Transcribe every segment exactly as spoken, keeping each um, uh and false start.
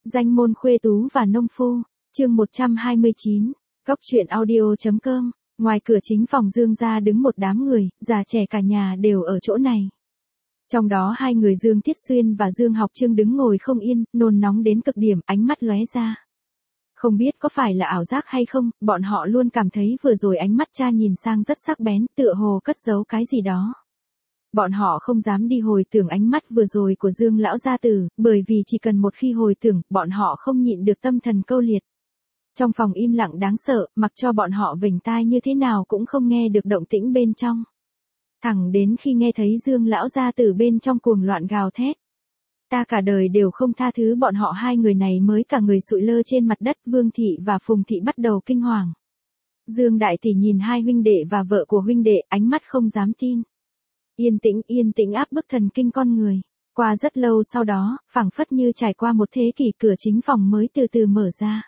Danh môn khuê tú và nông phu, chương một trăm hai mươi chín, Cóc truyện audio.com, ngoài cửa chính phòng Dương gia đứng một đám người, già trẻ cả nhà đều ở chỗ này. Trong đó hai người Dương Thiết Xuyên và Dương Học Chương đứng ngồi không yên, nôn nóng đến cực điểm, ánh mắt lóe ra. Không biết có phải là ảo giác hay không, bọn họ luôn cảm thấy vừa rồi ánh mắt cha nhìn sang rất sắc bén, tựa hồ cất giấu cái gì đó. Bọn họ không dám đi hồi tưởng ánh mắt vừa rồi của Dương lão gia tử, bởi vì chỉ cần một khi hồi tưởng, bọn họ không nhịn được tâm thần câu liệt. Trong phòng im lặng đáng sợ, mặc cho bọn họ vểnh tai như thế nào cũng không nghe được động tĩnh bên trong. Thẳng đến khi nghe thấy Dương lão gia tử bên trong cuồng loạn gào thét. Ta cả đời đều không tha thứ bọn họ, hai người này mới cả người sụi lơ trên mặt đất. Vương thị và Phùng thị bắt đầu kinh hoàng. Dương đại tỷ nhìn hai huynh đệ và vợ của huynh đệ, ánh mắt không dám tin. Yên tĩnh, yên tĩnh áp bức thần kinh con người. Qua rất lâu sau đó, phảng phất như trải qua một thế kỷ, cửa chính phòng mới từ từ mở ra.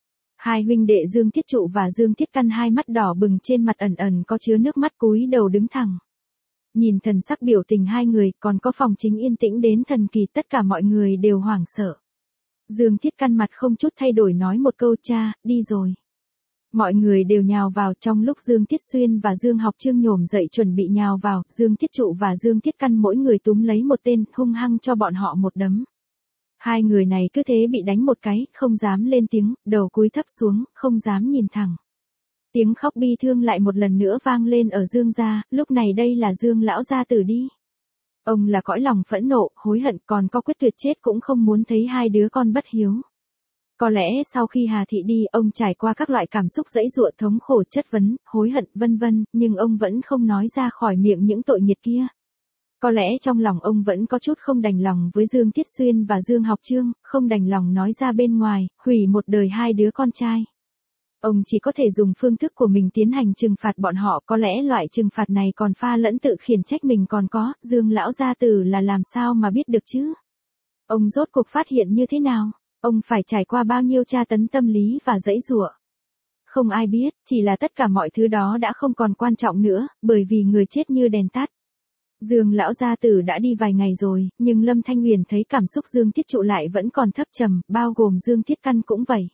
Hai huynh đệ Dương Thiết Trụ và Dương Thiết Căn hai mắt đỏ bừng, trên mặt ẩn ẩn có chứa nước mắt, cúi đầu đứng thẳng. Nhìn thần sắc biểu tình hai người, còn có phòng chính yên tĩnh đến thần kỳ, tất cả mọi người đều hoảng sợ. Dương Thiết Căn mặt không chút thay đổi nói một câu: cha, đi rồi. Mọi người đều nhào vào, trong lúc Dương Thiết Xuyên và Dương Học Chương nhổm dậy chuẩn bị nhào vào, Dương Thiết Trụ và Dương Thiết Căn mỗi người túm lấy một tên, hung hăng cho bọn họ một đấm. Hai người này cứ thế bị đánh một cái, không dám lên tiếng, đầu cúi thấp xuống, không dám nhìn thẳng. Tiếng khóc bi thương lại một lần nữa vang lên ở Dương gia, lúc này đây là Dương lão gia tử đi. Ông là cõi lòng phẫn nộ, hối hận, còn có quyết tuyệt chết cũng không muốn thấy hai đứa con bất hiếu. Có lẽ sau khi Hà Thị đi, ông trải qua các loại cảm xúc giãy giụa, thống khổ, chất vấn, hối hận, vân vân, nhưng ông vẫn không nói ra khỏi miệng những tội nghiệp kia. Có lẽ trong lòng ông vẫn có chút không đành lòng với Dương Thiết Xuyên và Dương Học Chương, không đành lòng nói ra bên ngoài, hủy một đời hai đứa con trai. Ông chỉ có thể dùng phương thức của mình tiến hành trừng phạt bọn họ, có lẽ loại trừng phạt này còn pha lẫn tự khiển trách mình còn có, Dương lão gia tử là làm sao mà biết được chứ? Ông rốt cuộc phát hiện như thế nào? Ông phải trải qua bao nhiêu tra tấn tâm lý và giãy giụa? Không ai biết, chỉ là tất cả mọi thứ đó đã không còn quan trọng nữa, bởi vì người chết như đèn tắt. Dương lão gia tử đã đi vài ngày rồi, nhưng Lâm Thanh Huyền thấy cảm xúc Dương Thiết Trụ lại vẫn còn thấp trầm, bao gồm Dương Thiết Căn cũng vậy.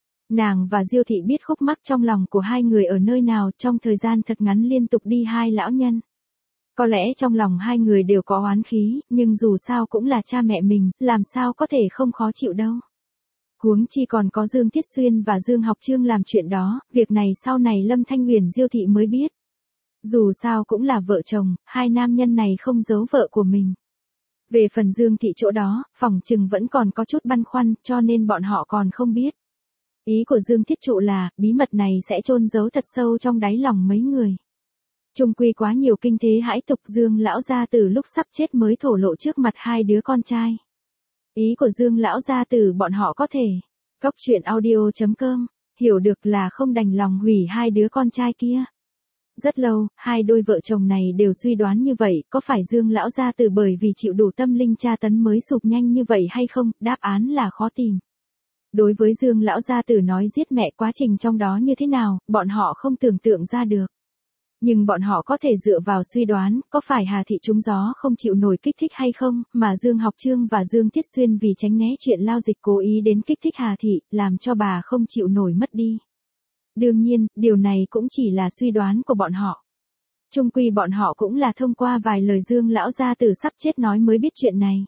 Nàng và Diêu thị biết khúc mắc trong lòng của hai người ở nơi nào, trong thời gian thật ngắn liên tục đi hai lão nhân. Có lẽ trong lòng hai người đều có oán khí, nhưng dù sao cũng là cha mẹ mình, làm sao có thể không khó chịu đâu. Huống chi còn có Dương Thiết Xuyên và Dương Học Chương làm chuyện đó, việc này sau này Lâm Thanh Huyền Diêu thị mới biết. Dù sao cũng là vợ chồng, hai nam nhân này không giấu vợ của mình. Về phần Dương thị chỗ đó, phỏng chừng vẫn còn có chút băn khoăn, cho nên bọn họ còn không biết. Ý của Dương Thiết Trụ là, bí mật này sẽ chôn giấu thật sâu trong đáy lòng mấy người. Chung quy quá nhiều kinh thế hãi tục, Dương lão gia tử lúc sắp chết mới thổ lộ trước mặt hai đứa con trai. Ý của Dương lão gia tử bọn họ có thể. Cóc truyện audio.com, hiểu được là không đành lòng hủy hai đứa con trai kia. Rất lâu, hai đôi vợ chồng này đều suy đoán như vậy, có phải Dương lão gia tử bởi vì chịu đủ tâm linh tra tấn mới sụp nhanh như vậy hay không, đáp án là khó tìm. Đối với Dương lão gia tử nói giết mẹ, quá trình trong đó như thế nào, bọn họ không tưởng tượng ra được. Nhưng bọn họ có thể dựa vào suy đoán, có phải Hà Thị trúng gió không chịu nổi kích thích hay không, mà Dương Học Chương và Dương Thiết Xuyên vì tránh né chuyện lao dịch cố ý đến kích thích Hà Thị, làm cho bà không chịu nổi mất đi. Đương nhiên, điều này cũng chỉ là suy đoán của bọn họ. Chung quy bọn họ cũng là thông qua vài lời Dương lão gia tử sắp chết nói mới biết chuyện này.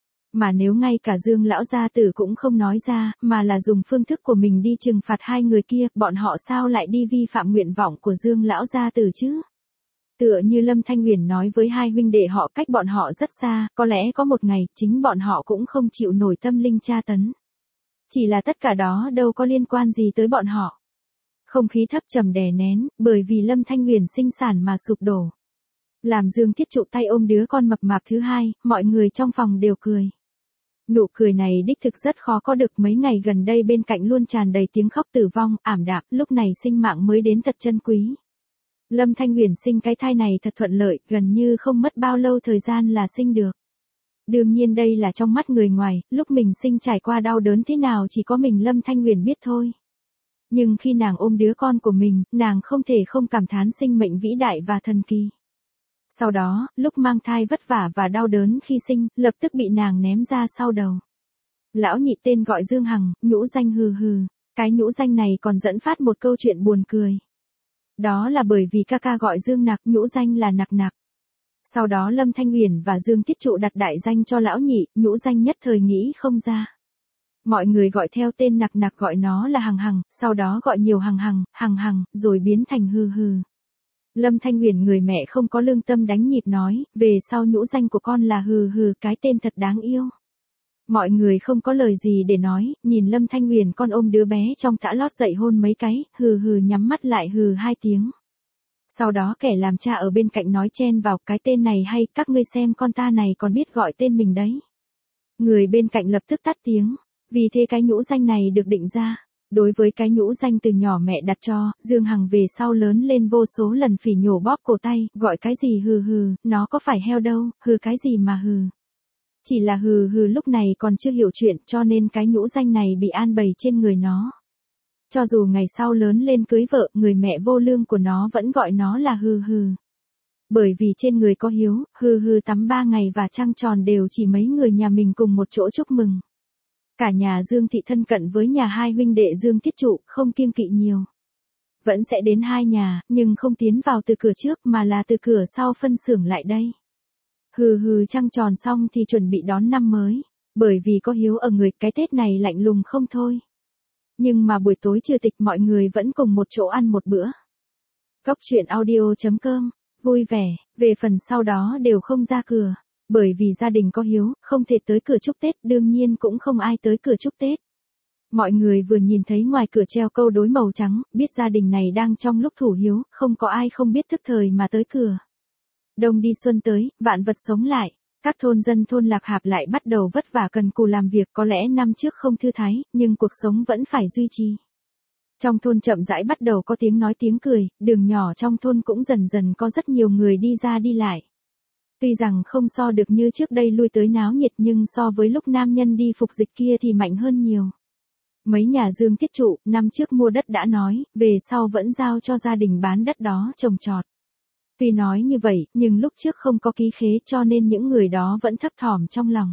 Mà nếu ngay cả Dương lão gia tử cũng không nói ra, mà là dùng phương thức của mình đi trừng phạt hai người kia, bọn họ sao lại đi vi phạm nguyện vọng của Dương lão gia tử chứ? Tựa như Lâm Thanh Huyền nói với hai huynh đệ họ, cách bọn họ rất xa, có lẽ có một ngày, chính bọn họ cũng không chịu nổi tâm linh tra tấn. Chỉ là tất cả đó đâu có liên quan gì tới bọn họ. Không khí thấp trầm đè nén, bởi vì Lâm Thanh Huyền sinh sản mà sụp đổ. Làm Dương Thiết Trụ tay ôm đứa con mập mạp thứ hai, mọi người trong phòng đều cười. Nụ cười này đích thực rất khó có được, mấy ngày gần đây bên cạnh luôn tràn đầy tiếng khóc tử vong, ảm đạm, lúc này sinh mạng mới đến thật chân quý. Lâm Thanh Huyền sinh cái thai này thật thuận lợi, gần như không mất bao lâu thời gian là sinh được. Đương nhiên đây là trong mắt người ngoài, lúc mình sinh trải qua đau đớn thế nào chỉ có mình Lâm Thanh Huyền biết thôi. Nhưng khi nàng ôm đứa con của mình, nàng không thể không cảm thán sinh mệnh vĩ đại và thần kỳ. Sau đó, lúc mang thai vất vả và đau đớn khi sinh, lập tức bị nàng ném ra sau đầu. Lão nhị tên gọi Dương Hằng, nhũ danh Hừ Hừ. Cái nhũ danh này còn dẫn phát một câu chuyện buồn cười. Đó là bởi vì ca ca gọi Dương Nặc, nhũ danh là Nặc Nặc. Sau đó Lâm Thanh Uyển và Dương Tiết Trụ đặt đại danh cho lão nhị, nhũ danh nhất thời nghĩ không ra. Mọi người gọi theo tên Nặc Nặc, gọi nó là Hằng Hằng, sau đó gọi nhiều Hằng Hằng, Hằng Hằng, rồi biến thành Hừ Hừ. Lâm Thanh Uyển người mẹ không có lương tâm đánh nhịp nói, về sau nhũ danh của con là Hừ Hừ, cái tên thật đáng yêu. Mọi người không có lời gì để nói, nhìn Lâm Thanh Uyển con ôm đứa bé trong tã lót dậy hôn mấy cái, hừ hừ nhắm mắt lại hừ hai tiếng. Sau đó kẻ làm cha ở bên cạnh nói chen vào, cái tên này hay, các ngươi xem con ta này còn biết gọi tên mình đấy. Người bên cạnh lập tức tắt tiếng, vì thế cái nhũ danh này được định ra. Đối với cái nhũ danh từ nhỏ mẹ đặt cho, Dương Hằng về sau lớn lên vô số lần phỉ nhổ bóp cổ tay, gọi cái gì hừ hừ, nó có phải heo đâu, hừ cái gì mà hừ. Chỉ là Hừ Hừ lúc này còn chưa hiểu chuyện, cho nên cái nhũ danh này bị an bày trên người nó. Cho dù ngày sau lớn lên cưới vợ, người mẹ vô lương của nó vẫn gọi nó là Hừ Hừ. Bởi vì trên người có hiếu, Hừ Hừ tắm ba ngày và trăng tròn đều chỉ mấy người nhà mình cùng một chỗ chúc mừng. Cả nhà Dương thị thân cận với nhà hai huynh đệ Dương Tiết Trụ, không kiêng kỵ nhiều. Vẫn sẽ đến hai nhà, nhưng không tiến vào từ cửa trước mà là từ cửa sau phân xưởng lại đây. Hừ hừ trăng tròn xong thì chuẩn bị đón năm mới, bởi vì có hiếu ở người, cái Tết này lạnh lùng không thôi. Nhưng mà buổi tối trừ tịch mọi người vẫn cùng một chỗ ăn một bữa. Cốc truyện audio chấm com, vui vẻ, về phần sau đó đều không ra cửa, bởi vì gia đình có hiếu, không thể tới cửa chúc Tết, đương nhiên cũng không ai tới cửa chúc Tết. Mọi người vừa nhìn thấy ngoài cửa treo câu đối màu trắng, biết gia đình này đang trong lúc thủ hiếu, không có ai không biết thức thời mà tới cửa. Đông đi xuân tới, vạn vật sống lại, các thôn dân thôn Lạc Hạp lại bắt đầu vất vả cần cù làm việc, có lẽ năm trước không thư thái, nhưng cuộc sống vẫn phải duy trì. Trong thôn chậm rãi bắt đầu có tiếng nói tiếng cười, đường nhỏ trong thôn cũng dần dần có rất nhiều người đi ra đi lại. Tuy rằng không so được như trước đây lui tới náo nhiệt nhưng so với lúc nam nhân đi phục dịch kia thì mạnh hơn nhiều. Mấy nhà Dương Tiết Trụ, năm trước mua đất đã nói, về sau vẫn giao cho gia đình bán đất đó trồng trọt. Tuy nói như vậy, nhưng lúc trước không có ký khế cho nên những người đó vẫn thấp thỏm trong lòng.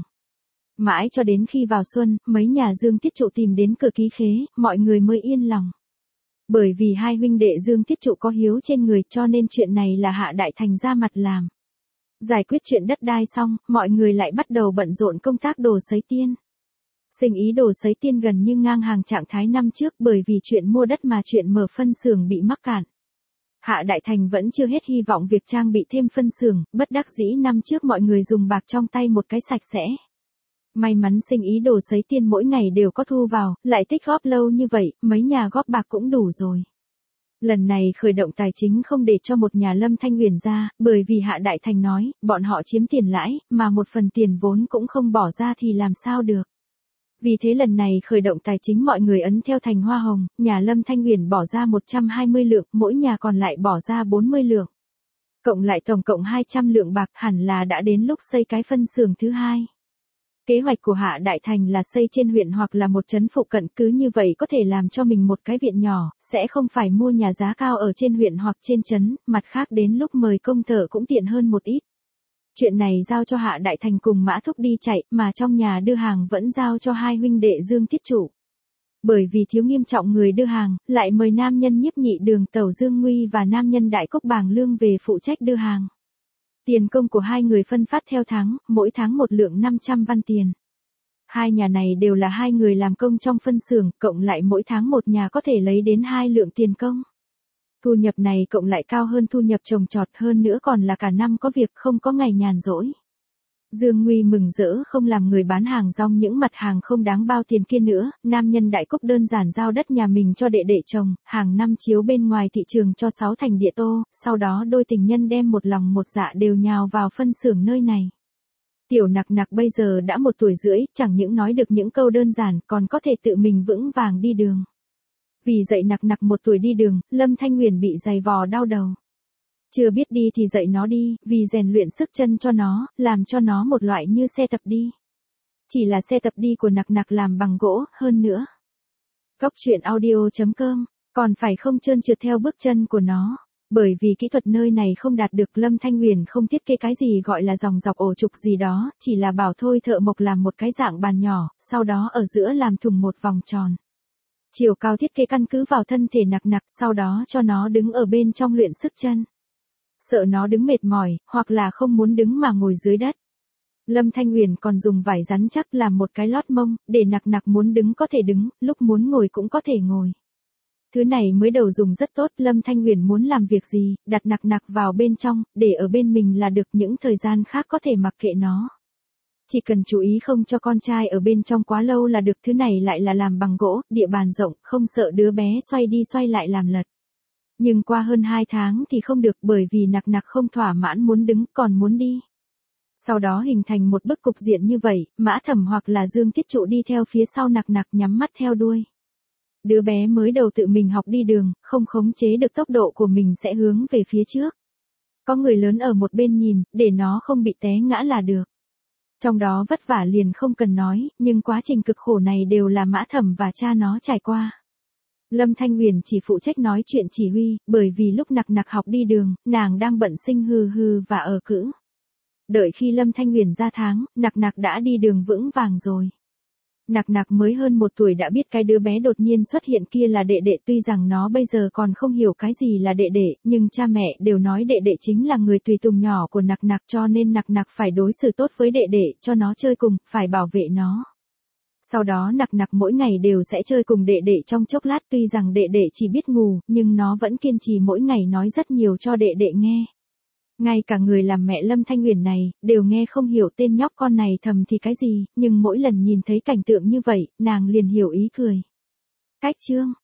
Mãi cho đến khi vào xuân, mấy nhà Dương Tiết Trụ tìm đến cửa ký khế, mọi người mới yên lòng. Bởi vì hai huynh đệ Dương Tiết Trụ có hiếu trên người cho nên chuyện này là Hạ Đại Thành ra mặt làm. Giải quyết chuyện đất đai xong, mọi người lại bắt đầu bận rộn công tác đồ sấy tiên. Sinh ý đồ sấy tiên gần như ngang hàng trạng thái năm trước bởi vì chuyện mua đất mà chuyện mở phân xưởng bị mắc cạn. Hạ Đại Thành vẫn chưa hết hy vọng việc trang bị thêm phân xưởng, bất đắc dĩ năm trước mọi người dùng bạc trong tay một cái sạch sẽ. May mắn sinh ý đồ sấy tiên mỗi ngày đều có thu vào, lại tích góp lâu như vậy, mấy nhà góp bạc cũng đủ rồi. Lần này khởi động tài chính không để cho một nhà Lâm Thanh Uyển ra, bởi vì Hạ Đại Thành nói, bọn họ chiếm tiền lãi, mà một phần tiền vốn cũng không bỏ ra thì làm sao được. Vì thế lần này khởi động tài chính mọi người ấn theo thành hoa hồng, nhà Lâm Thanh Uyển bỏ ra một trăm hai mươi lượng, mỗi nhà còn lại bỏ ra bốn mươi lượng. Cộng lại tổng cộng hai trăm lượng bạc, hẳn là đã đến lúc xây cái phân xưởng thứ hai. Kế hoạch của Hạ Đại Thành là xây trên huyện hoặc là một trấn phụ cận, cứ như vậy có thể làm cho mình một cái viện nhỏ, sẽ không phải mua nhà giá cao ở trên huyện hoặc trên trấn, mặt khác đến lúc mời công thợ cũng tiện hơn một ít. Chuyện này giao cho Hạ Đại Thành cùng Mã Thúc đi chạy, mà trong nhà đưa hàng vẫn giao cho hai huynh đệ Dương Tiết Trụ. Bởi vì thiếu nghiêm trọng người đưa hàng, lại mời nam nhân Nhiếp Nhị Đường Tẩu Dương Nguy và nam nhân Đại Cốc Bàng Lương về phụ trách đưa hàng. Tiền công của hai người phân phát theo tháng, mỗi tháng một lượng năm trăm văn tiền. Hai nhà này đều là hai người làm công trong phân xưởng, cộng lại mỗi tháng một nhà có thể lấy đến hai lượng tiền công. Thu nhập này cộng lại cao hơn thu nhập trồng trọt, hơn nữa còn là cả năm có việc, không có ngày nhàn rỗi. Dương Nguy mừng rỡ không làm người bán hàng rong những mặt hàng không đáng bao tiền kia nữa, nam nhân Đại Cốc đơn giản giao đất nhà mình cho đệ đệ chồng, hàng năm chiếu bên ngoài thị trường cho sáu thành địa tô, sau đó đôi tình nhân đem một lòng một dạ đều nhào vào phân xưởng nơi này. Tiểu Nặc Nặc bây giờ đã một tuổi rưỡi, chẳng những nói được những câu đơn giản, còn có thể tự mình vững vàng đi đường. Vì dạy Nặc Nặc một tuổi đi đường, Lâm Thanh Uyển bị giày vò đau đầu. Chưa biết đi thì dạy nó đi, vì rèn luyện sức chân cho nó, làm cho nó một loại như xe tập đi. Chỉ là xe tập đi của Nặc Nặc làm bằng gỗ, hơn nữa. Cốc truyện audio chấm com, còn phải không trơn trượt theo bước chân của nó. Bởi vì kỹ thuật nơi này không đạt được, Lâm Thanh Huyền không thiết kế cái gì gọi là dòng dọc ổ trục gì đó, chỉ là bảo thôi thợ mộc làm một cái dạng bàn nhỏ, sau đó ở giữa làm thùng một vòng tròn. Chiều cao thiết kế căn cứ vào thân thể nặc nặc, sau đó cho nó đứng ở bên trong luyện sức chân. Sợ nó đứng mệt mỏi, hoặc là không muốn đứng mà ngồi dưới đất. Lâm Thanh Huyền còn dùng vải rắn chắc làm một cái lót mông, để nặc nặc muốn đứng có thể đứng, lúc muốn ngồi cũng có thể ngồi. Thứ này mới đầu dùng rất tốt, Lâm Thanh Huyền muốn làm việc gì, đặt nặc nặc vào bên trong, để ở bên mình là được, những thời gian khác có thể mặc kệ nó. Chỉ cần chú ý không cho con trai ở bên trong quá lâu là được, thứ này lại là làm bằng gỗ, địa bàn rộng, không sợ đứa bé xoay đi xoay lại làm lật. Nhưng qua hơn hai tháng thì không được, bởi vì nặc nặc không thỏa mãn muốn đứng, còn muốn đi. Sau đó hình thành một bức cục diện như vậy, Mã Thẩm hoặc là Dương Tiết Trụ đi theo phía sau nặc nặc nhắm mắt theo đuôi. Đứa bé mới đầu tự mình học đi đường, không khống chế được tốc độ của mình sẽ hướng về phía trước. Có người lớn ở một bên nhìn, để nó không bị té ngã là được. Trong đó vất vả liền không cần nói, nhưng quá trình cực khổ này đều là Mã Thẩm và cha nó trải qua. Lâm Thanh Huyền chỉ phụ trách nói chuyện chỉ huy, bởi vì lúc nặc nặc học đi đường, nàng đang bận sinh hư hư và ở cữ. Đợi khi Lâm Thanh Huyền ra tháng, nặc nặc đã đi đường vững vàng rồi. Nặc nặc mới hơn một tuổi đã biết cái đứa bé đột nhiên xuất hiện kia là đệ đệ, tuy rằng nó bây giờ còn không hiểu cái gì là đệ đệ, nhưng cha mẹ đều nói đệ đệ chính là người tùy tùng nhỏ của nặc nặc, cho nên nặc nặc phải đối xử tốt với đệ đệ, cho nó chơi cùng, phải bảo vệ nó. Sau đó nặc nặc mỗi ngày đều sẽ chơi cùng đệ đệ trong chốc lát, tuy rằng đệ đệ chỉ biết ngủ, nhưng nó vẫn kiên trì mỗi ngày nói rất nhiều cho đệ đệ nghe. Ngay cả người làm mẹ Lâm Thanh Huyền này, đều nghe không hiểu tên nhóc con này thầm thì cái gì, nhưng mỗi lần nhìn thấy cảnh tượng như vậy, nàng liền hiểu ý cười. Cách chương